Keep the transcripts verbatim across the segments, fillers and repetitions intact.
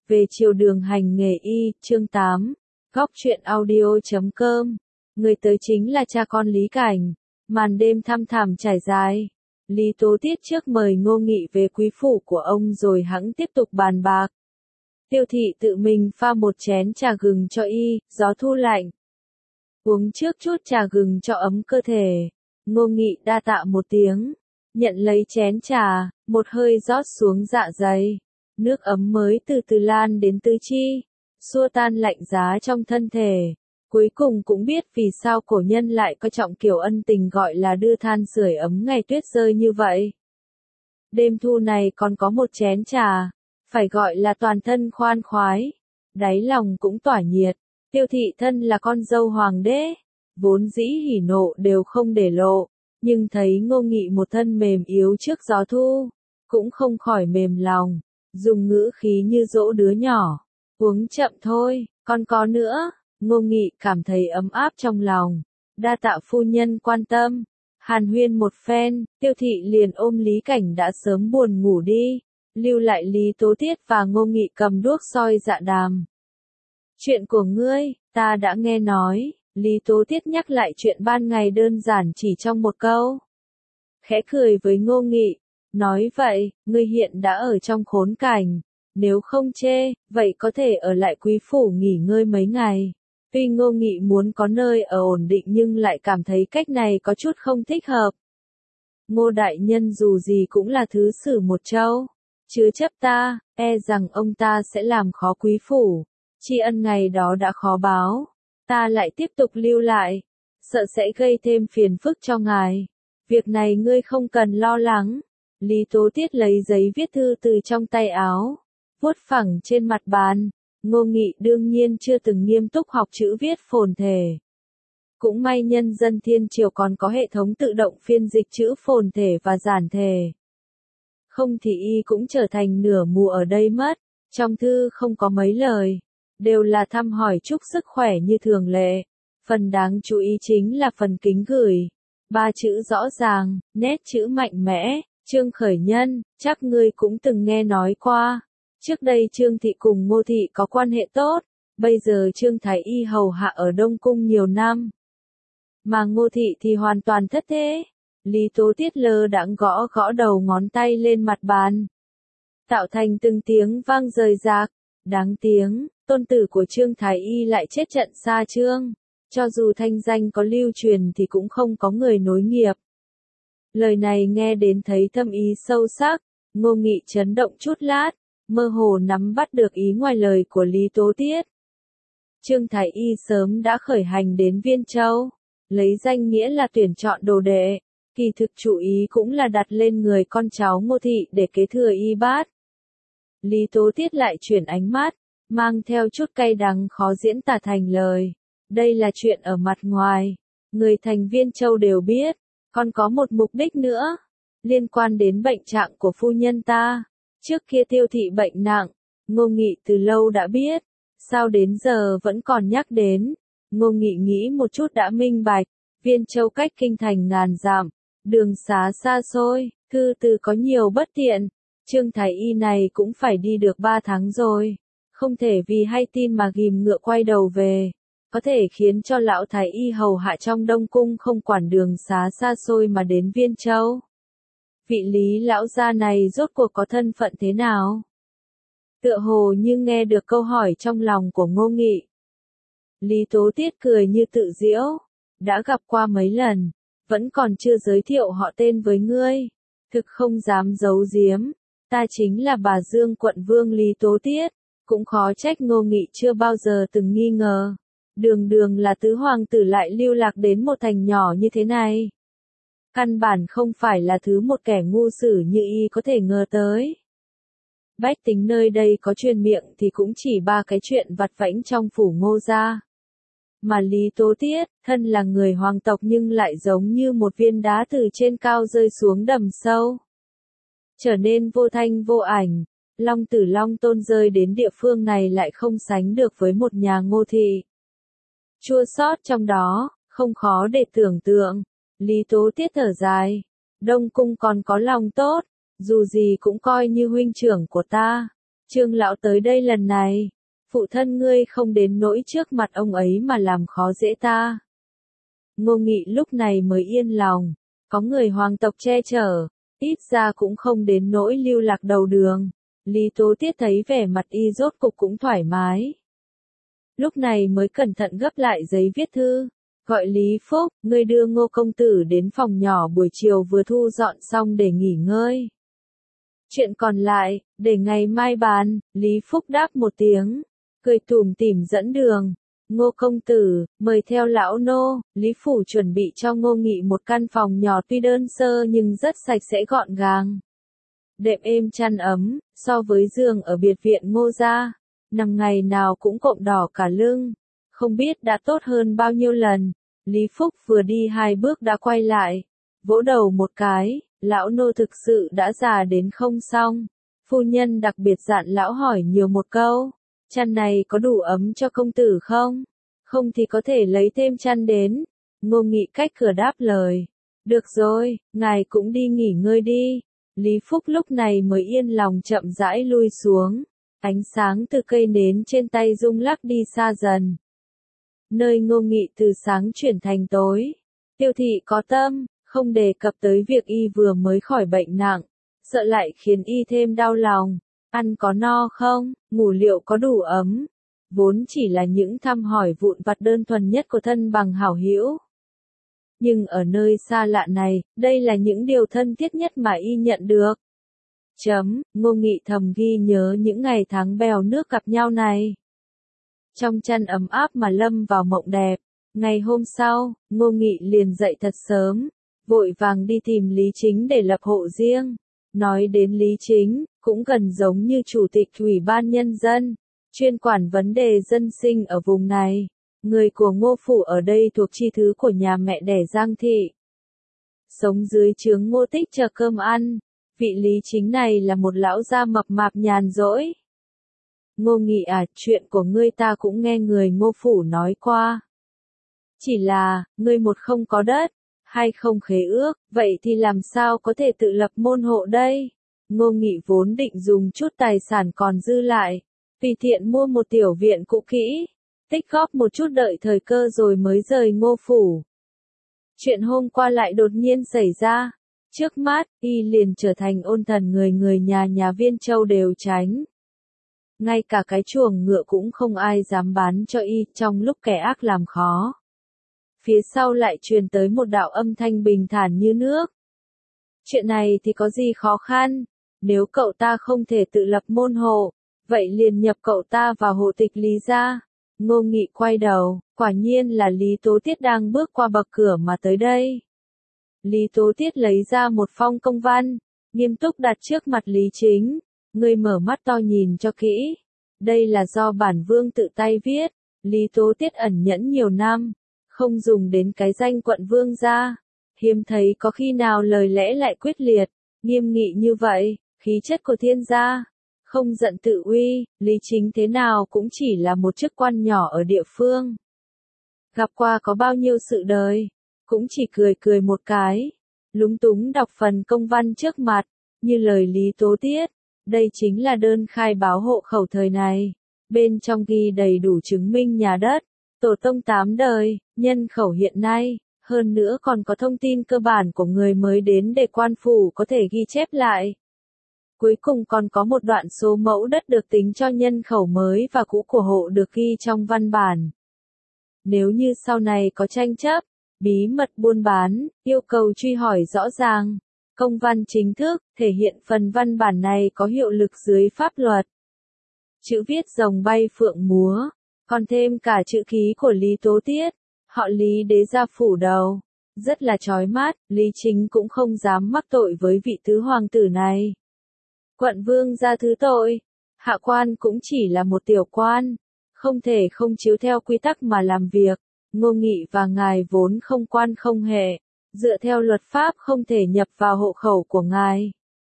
Về chiều đường hành nghề y, chương tám, góc truyện audio chấm com. Người tới chính là cha con Lý Cảnh. Màn đêm thăm thẳm trải dài. Lý Tố Tiết trước mời Ngô Nghị về quý phủ của ông rồi hẵng tiếp tục bàn bạc. Tiêu thị tự mình pha một chén trà gừng cho y, gió thu lạnh. Uống trước chút trà gừng cho ấm cơ thể. Ngô Nghị đa tạ một tiếng. Nhận lấy chén trà, một hơi rót xuống dạ dày. Nước ấm mới từ từ lan đến tứ chi, xua tan lạnh giá trong thân thể. Cuối cùng cũng biết vì sao cổ nhân lại coi trọng kiểu ân tình gọi là đưa than sưởi ấm ngày tuyết rơi như vậy. Đêm thu này còn có một chén trà, phải gọi là toàn thân khoan khoái, đáy lòng cũng tỏa nhiệt. Tiêu thị thân là con dâu hoàng đế, vốn dĩ hỉ nộ đều không để lộ, nhưng thấy Ngô Nghị một thân mềm yếu trước gió thu, cũng không khỏi mềm lòng. Dùng ngữ khí như dỗ đứa nhỏ. Uống chậm thôi, còn có nữa. Ngô Nghị cảm thấy ấm áp trong lòng. Đa tạ phu nhân quan tâm. Hàn huyên một phen, Tiêu thị liền ôm Lý Cảnh đã sớm buồn ngủ đi. Lưu lại Lý Tố Tiết và Ngô Nghị cầm đuốc soi dạ đàm. Chuyện của ngươi, ta đã nghe nói. Lý Tố Tiết nhắc lại chuyện ban ngày đơn giản chỉ trong một câu. Khẽ cười với Ngô Nghị. Nói vậy, ngươi hiện đã ở trong khốn cảnh, nếu không chê, vậy có thể ở lại quý phủ nghỉ ngơi mấy ngày. Tuy Ngô Nghị muốn có nơi ở ổn định nhưng lại cảm thấy cách này có chút không thích hợp. Ngô đại nhân dù gì cũng là thứ sử một châu, chứa chấp ta, e rằng ông ta sẽ làm khó quý phủ, tri ân ngày đó đã khó báo, ta lại tiếp tục lưu lại, sợ sẽ gây thêm phiền phức cho ngài. Việc này ngươi không cần lo lắng. Lý Tố Tiết lấy giấy viết thư từ trong tay áo, vuốt phẳng trên mặt bàn. Ngô Nghị đương nhiên chưa từng nghiêm túc học chữ viết phồn thể. Cũng may nhân dân thiên triều còn có hệ thống tự động phiên dịch chữ phồn thể và giản thể. Không thì y cũng trở thành nửa mù ở đây mất. Trong thư không có mấy lời, đều là thăm hỏi chúc sức khỏe như thường lệ. Phần đáng chú ý chính là phần kính gửi. Ba chữ rõ ràng, nét chữ mạnh mẽ. Trương Khởi Nhân, chắc ngươi cũng từng nghe nói qua. Trước đây Trương Thị cùng Ngô Thị có quan hệ tốt, bây giờ Trương Thái Y hầu hạ ở Đông Cung nhiều năm. Mà Ngô Thị thì hoàn toàn thất thế. Lý Tố Tiết lơ đãng gõ gõ đầu ngón tay lên mặt bàn, tạo thành từng tiếng vang rời rạc. Đáng tiếng, tôn tử của Trương Thái Y lại chết trận xa Trương. Cho dù thanh danh có lưu truyền thì cũng không có người nối nghiệp. Lời này nghe đến thấy thâm ý sâu sắc, Ngô Nghị chấn động chút lát, mơ hồ nắm bắt được ý ngoài lời của Lý Tố Tiết. Trương Thái Y sớm đã khởi hành đến Viên Châu, lấy danh nghĩa là tuyển chọn đồ đệ, kỳ thực chủ ý cũng là đặt lên người con cháu Ngô Thị để kế thừa y bát. Lý Tố Tiết lại chuyển ánh mắt, mang theo chút cay đắng khó diễn tả thành lời. Đây là chuyện ở mặt ngoài, người thành Viên Châu đều biết. Còn có một mục đích nữa, liên quan đến bệnh trạng của phu nhân ta. Trước kia Tiêu thị bệnh nặng, Ngô Nghị từ lâu đã biết, sao đến giờ vẫn còn nhắc đến. Ngô Nghị nghĩ một chút đã minh bạch, Viên Châu cách kinh thành ngàn dặm, đường xá xa xôi, thư từ có nhiều bất tiện. Trương Thái Y này cũng phải đi được ba tháng rồi, không thể vì hay tin mà ghim ngựa quay đầu về. Có thể khiến cho lão Thái Y hầu hạ trong Đông Cung không quản đường xá xa xôi mà đến Viên Châu. Vị Lý lão gia này rốt cuộc có thân phận thế nào? Tựa hồ như nghe được câu hỏi trong lòng của Ngô Nghị. Lý Tố Tiết cười như tự giễu. Đã gặp qua mấy lần, vẫn còn chưa giới thiệu họ tên với ngươi. Thực không dám giấu giếm, ta chính là bà Dương quận vương Lý Tố Tiết. Cũng khó trách Ngô Nghị chưa bao giờ từng nghi ngờ. Đường đường là tứ hoàng tử lại lưu lạc đến một thành nhỏ như thế này. Căn bản không phải là thứ một kẻ ngu sử như y có thể ngờ tới. Bách tính nơi đây có truyền miệng thì cũng chỉ ba cái chuyện vặt vãnh trong phủ Ngô gia. Mà Lý Tố Tiết, thân là người hoàng tộc nhưng lại giống như một viên đá từ trên cao rơi xuống đầm sâu. Trở nên vô thanh vô ảnh, Long Tử Long Tôn rơi đến địa phương này lại không sánh được với một nhà Ngô Thị. Chua xót trong đó, không khó để tưởng tượng. Lý Tố Tiết thở dài. Đông Cung còn có lòng tốt, dù gì cũng coi như huynh trưởng của ta. Trương lão tới đây lần này, phụ thân ngươi không đến nỗi trước mặt ông ấy mà làm khó dễ ta. Ngô Nghị lúc này mới yên lòng, có người hoàng tộc che chở, ít ra cũng không đến nỗi lưu lạc đầu đường. Lý Tố Tiết thấy vẻ mặt y rốt cục cũng thoải mái. Lúc này mới cẩn thận gấp lại giấy viết thư, gọi Lý Phúc, ngươi đưa Ngô công tử đến phòng nhỏ buổi chiều vừa thu dọn xong để nghỉ ngơi. Chuyện còn lại, để ngày mai bàn, Lý Phúc đáp một tiếng, cười tủm tỉm dẫn đường. Ngô công tử, mời theo lão nô. Lý phủ chuẩn bị cho Ngô Nghị một căn phòng nhỏ tuy đơn sơ nhưng rất sạch sẽ gọn gàng. Đệm êm chăn ấm, so với giường ở biệt viện Ngô gia, nằm ngày nào cũng cộm đỏ cả lưng, không biết đã tốt hơn bao nhiêu lần. Lý Phúc vừa đi hai bước đã quay lại, vỗ đầu một cái, lão nô thực sự đã già đến không xong. Phu nhân đặc biệt dặn lão hỏi nhiều một câu, chăn này có đủ ấm cho công tử không? Không thì có thể lấy thêm chăn đến. Ngô Nghị cách cửa đáp lời, được rồi, ngài cũng đi nghỉ ngơi đi. Lý Phúc lúc này mới yên lòng chậm rãi lui xuống, ánh sáng từ cây nến trên tay rung lắc đi xa dần. Nơi Ngô Nghị từ sáng chuyển thành tối, Tiêu thị có tâm, không đề cập tới việc y vừa mới khỏi bệnh nặng, sợ lại khiến y thêm đau lòng. Ăn có no không, ngủ liệu có đủ ấm, vốn chỉ là những thăm hỏi vụn vặt đơn thuần nhất của thân bằng hảo hữu. Nhưng ở nơi xa lạ này, đây là những điều thân thiết nhất mà y nhận được. Chấm, Ngô Nghị thầm ghi nhớ những ngày tháng bèo nước gặp nhau này. Trong chăn ấm áp mà lâm vào mộng đẹp. Ngày hôm sau, Ngô Nghị liền dậy thật sớm, vội vàng đi tìm Lý Chính để lập hộ riêng. Nói đến Lý Chính, cũng gần giống như chủ tịch ủy ban nhân dân, chuyên quản vấn đề dân sinh ở vùng này. Người của Ngô phủ ở đây thuộc chi thứ của nhà mẹ đẻ Giang thị. Sống dưới trướng Ngô Tích chờ cơm ăn, vị Lý Chính này là một lão già mập mạp nhàn rỗi. Ngô Nghị à, chuyện của ngươi ta cũng nghe người Ngô phủ nói qua. Chỉ là, ngươi một không có đất, hai không khế ước, vậy thì làm sao có thể tự lập môn hộ đây? Ngô Nghị vốn định dùng chút tài sản còn dư lại, tùy tiện mua một tiểu viện cũ kỹ, tích góp một chút đợi thời cơ rồi mới rời Ngô phủ. Chuyện hôm qua lại đột nhiên xảy ra, trước mắt, y liền trở thành ôn thần người người nhà nhà Viên Châu đều tránh. Ngay cả cái chuồng ngựa cũng không ai dám bán cho y trong lúc kẻ ác làm khó. Phía sau lại truyền tới một đạo âm thanh bình thản như nước. Chuyện này thì có gì khó khăn, nếu cậu ta không thể tự lập môn hộ, vậy liền nhập cậu ta vào hộ tịch Lý gia. Ngô Nghị quay đầu, quả nhiên là Lý Tố Tiết đang bước qua bậc cửa mà tới đây. Lý Tố Tiết lấy ra một phong công văn, nghiêm túc đặt trước mặt Lý Chính. Ngươi mở mắt to nhìn cho kỹ. Đây là do bản vương tự tay viết. Lý Tố Tiết ẩn nhẫn nhiều năm, không dùng đến cái danh quận vương gia. Hiếm thấy có khi nào lời lẽ lại quyết liệt, nghiêm nghị như vậy, khí chất của thiên gia. Không giận tự uy, Lý Chính thế nào cũng chỉ là một chức quan nhỏ ở địa phương. Gặp qua có bao nhiêu sự đời, cũng chỉ cười cười một cái, lúng túng đọc phần công văn trước mặt, như lời Lý Tố Tiết. Đây chính là đơn khai báo hộ khẩu thời này. Bên trong ghi đầy đủ chứng minh nhà đất, tổ tông tám đời, nhân khẩu hiện nay, hơn nữa còn có thông tin cơ bản của người mới đến để quan phủ có thể ghi chép lại. Cuối cùng còn có một đoạn số mẫu đất được tính cho nhân khẩu mới và cũ của hộ được ghi trong văn bản. Nếu như sau này có tranh chấp, bí mật buôn bán, yêu cầu truy hỏi rõ ràng, công văn chính thức, thể hiện phần văn bản này có hiệu lực dưới pháp luật. Chữ viết rồng bay phượng múa, còn thêm cả chữ ký của Lý Tố Tiết, họ Lý đế gia phủ đầu. Rất là chói mắt, Lý Chính cũng không dám mắc tội với vị tứ hoàng tử này. Quận vương gia thứ tội, hạ quan cũng chỉ là một tiểu quan, không thể không chiếu theo quy tắc mà làm việc. Ngô Nghị và ngài vốn không quan không hệ, dựa theo luật pháp không thể nhập vào hộ khẩu của ngài.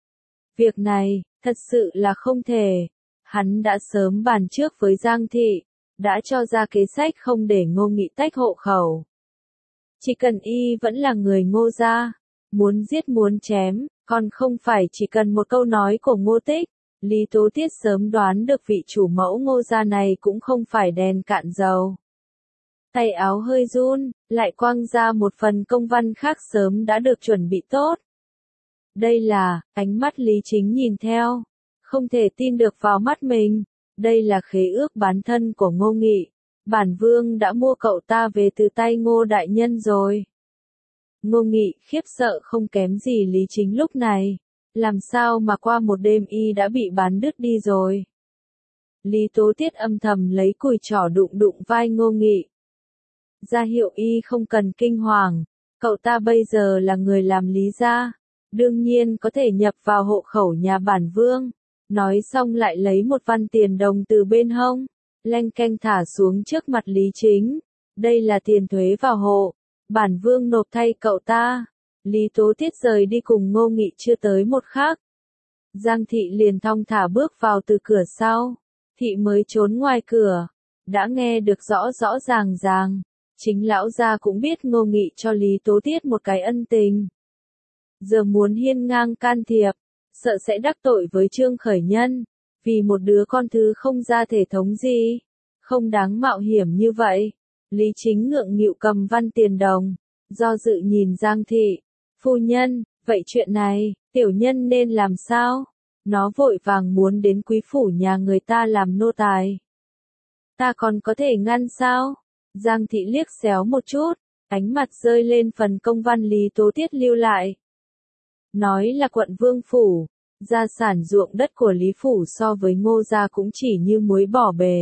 Việc này, thật sự là không thể. Hắn đã sớm bàn trước với Giang thị, đã cho ra kế sách không để Ngô Nghị tách hộ khẩu. Chỉ cần y vẫn là người Ngô gia, muốn giết muốn chém, còn không phải chỉ cần một câu nói của Ngô Tích. Lý Tố Tiết sớm đoán được vị chủ mẫu Ngô gia này cũng không phải đèn cạn dầu. Tay áo hơi run, lại quăng ra một phần công văn khác sớm đã được chuẩn bị tốt. Đây là, ánh mắt Lý Chính nhìn theo, không thể tin được vào mắt mình. Đây là khế ước bán thân của Ngô Nghị. Bản vương đã mua cậu ta về từ tay Ngô đại nhân rồi. Ngô Nghị khiếp sợ không kém gì Lý Chính lúc này. Làm sao mà qua một đêm y đã bị bán đứt đi rồi. Lý Tố Tiết âm thầm lấy cùi trỏ đụng đụng vai Ngô Nghị. Ra hiệu y không cần kinh hoàng, cậu ta bây giờ là người làm Lý gia, đương nhiên có thể nhập vào hộ khẩu nhà bản vương. Nói xong lại lấy một văn tiền đồng từ bên hông, leng keng thả xuống trước mặt Lý Chính. Đây là tiền thuế vào hộ, bản vương nộp thay cậu ta. Lý Tố Tiết rời đi cùng Ngô Nghị chưa tới một khắc. Giang thị liền thong thả bước vào từ cửa sau. Thị mới trốn ngoài cửa, đã nghe được rõ rõ ràng ràng. Chính lão gia cũng biết Ngô Nghị cho Lý Tố Tiết một cái ân tình. Giờ muốn hiên ngang can thiệp, sợ sẽ đắc tội với Trương Khởi Nhân, vì một đứa con thứ không ra thể thống gì, không đáng mạo hiểm như vậy. Lý Chính ngượng nghịu cầm văn tiền đồng, do dự nhìn Giang thị. Phu nhân, vậy chuyện này, tiểu nhân nên làm sao? Nó vội vàng muốn đến quý phủ nhà người ta làm nô tài. Ta còn có thể ngăn sao? Giang thị liếc xéo một chút, ánh mặt rơi lên phần công văn Lý Tố Tiết lưu lại. Nói là quận Vương Phủ, gia sản ruộng đất của Lý Phủ so với Ngô gia cũng chỉ như muối bỏ bề.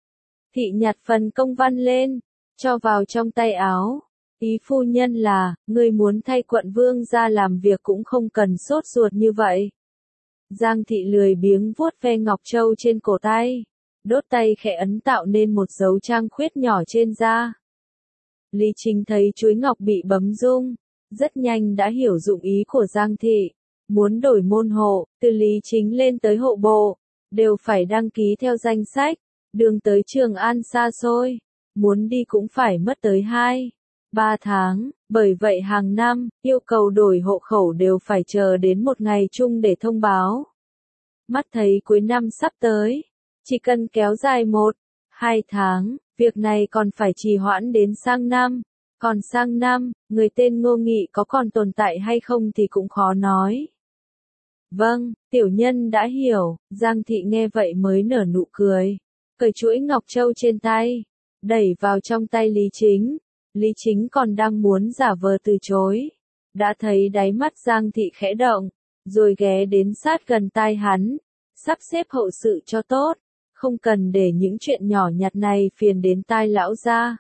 Thị nhặt phần công văn lên, cho vào trong tay áo. Ý phu nhân là, người muốn thay quận Vương gia làm việc cũng không cần sốt ruột như vậy. Giang thị lười biếng vuốt ve ngọc châu trên cổ tay, đốt tay khẽ ấn tạo nên một dấu trang khuyết nhỏ trên da. Lý Chính thấy chuối ngọc bị bấm rung, rất nhanh đã hiểu dụng ý của Giang thị. Muốn đổi môn hộ, từ Lý Chính lên tới hộ bộ, đều phải đăng ký theo danh sách. Đường tới Trường An xa xôi, muốn đi cũng phải mất tới hai, ba tháng, bởi vậy hàng năm, yêu cầu đổi hộ khẩu đều phải chờ đến một ngày chung để thông báo. Mắt thấy cuối năm sắp tới, chỉ cần kéo dài một, hai tháng, việc này còn phải trì hoãn đến sang năm. Còn sang năm, người tên Ngô Nghị có còn tồn tại hay không thì cũng khó nói. Vâng, tiểu nhân đã hiểu. Giang thị nghe vậy mới nở nụ cười, cởi chuỗi ngọc châu trên tay, đẩy vào trong tay Lý Chính. Lý Chính còn đang muốn giả vờ từ chối, đã thấy đáy mắt Giang thị khẽ động, rồi ghé đến sát gần tai hắn, sắp xếp hậu sự cho tốt, không cần để những chuyện nhỏ nhặt này phiền đến tai lão gia.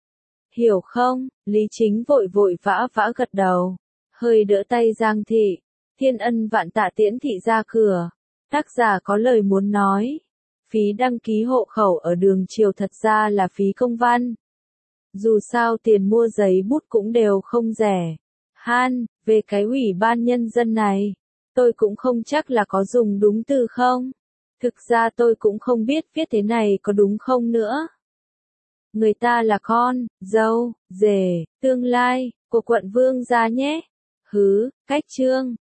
Hiểu không? Lý Chính vội vội vã vã gật đầu, hơi đỡ tay Giang thị. Thiên ân vạn tạ tiễn thị ra cửa. Tác giả có lời muốn nói. Phí đăng ký hộ khẩu ở đường Triều thật ra là phí công văn. Dù sao tiền mua giấy bút cũng đều không rẻ. Han, về cái ủy ban nhân dân này, tôi cũng không chắc là có dùng đúng từ không. Thực ra tôi cũng không biết viết thế này có đúng không nữa. Người ta là con, dâu, rể, tương lai, của quận Vương gia nhé. Hứ, cách chương.